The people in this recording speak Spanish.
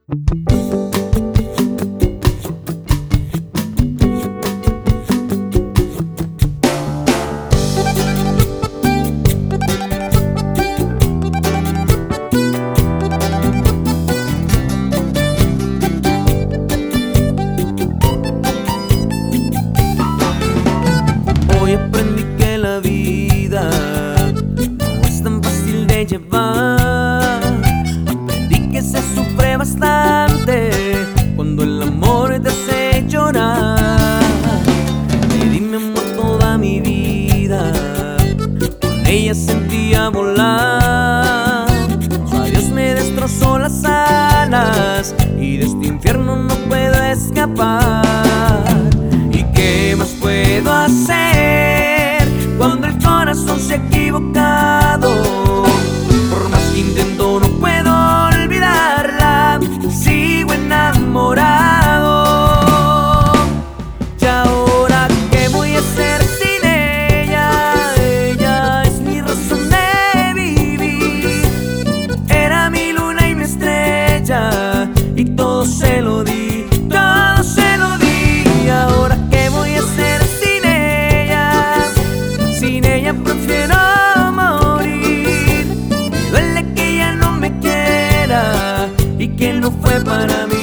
Hoy aprendí que la vida no es tan fácil de llevar. Aprendí que se sufre bastante cuando el amor te hace llorar. Le di mi amor toda mi vida, con ella sentía volar. Su adiós me destrozó las alas y de este infierno no puedo escapar. ¿Y qué más puedo hacer cuando el corazón se ha equivocado? Por más que intento no puedo olvidarla, sigo enamorado. ¿Y ahora qué voy a hacer sin ella? Ella es mi razón de vivir, era mi luna y mi estrella, y todo se lo di, todo se lo di. ¿Y ahora qué voy a hacer sin ella? Sin ella prefiero morir. Me duele que ella no me quiera y que no fue para mí.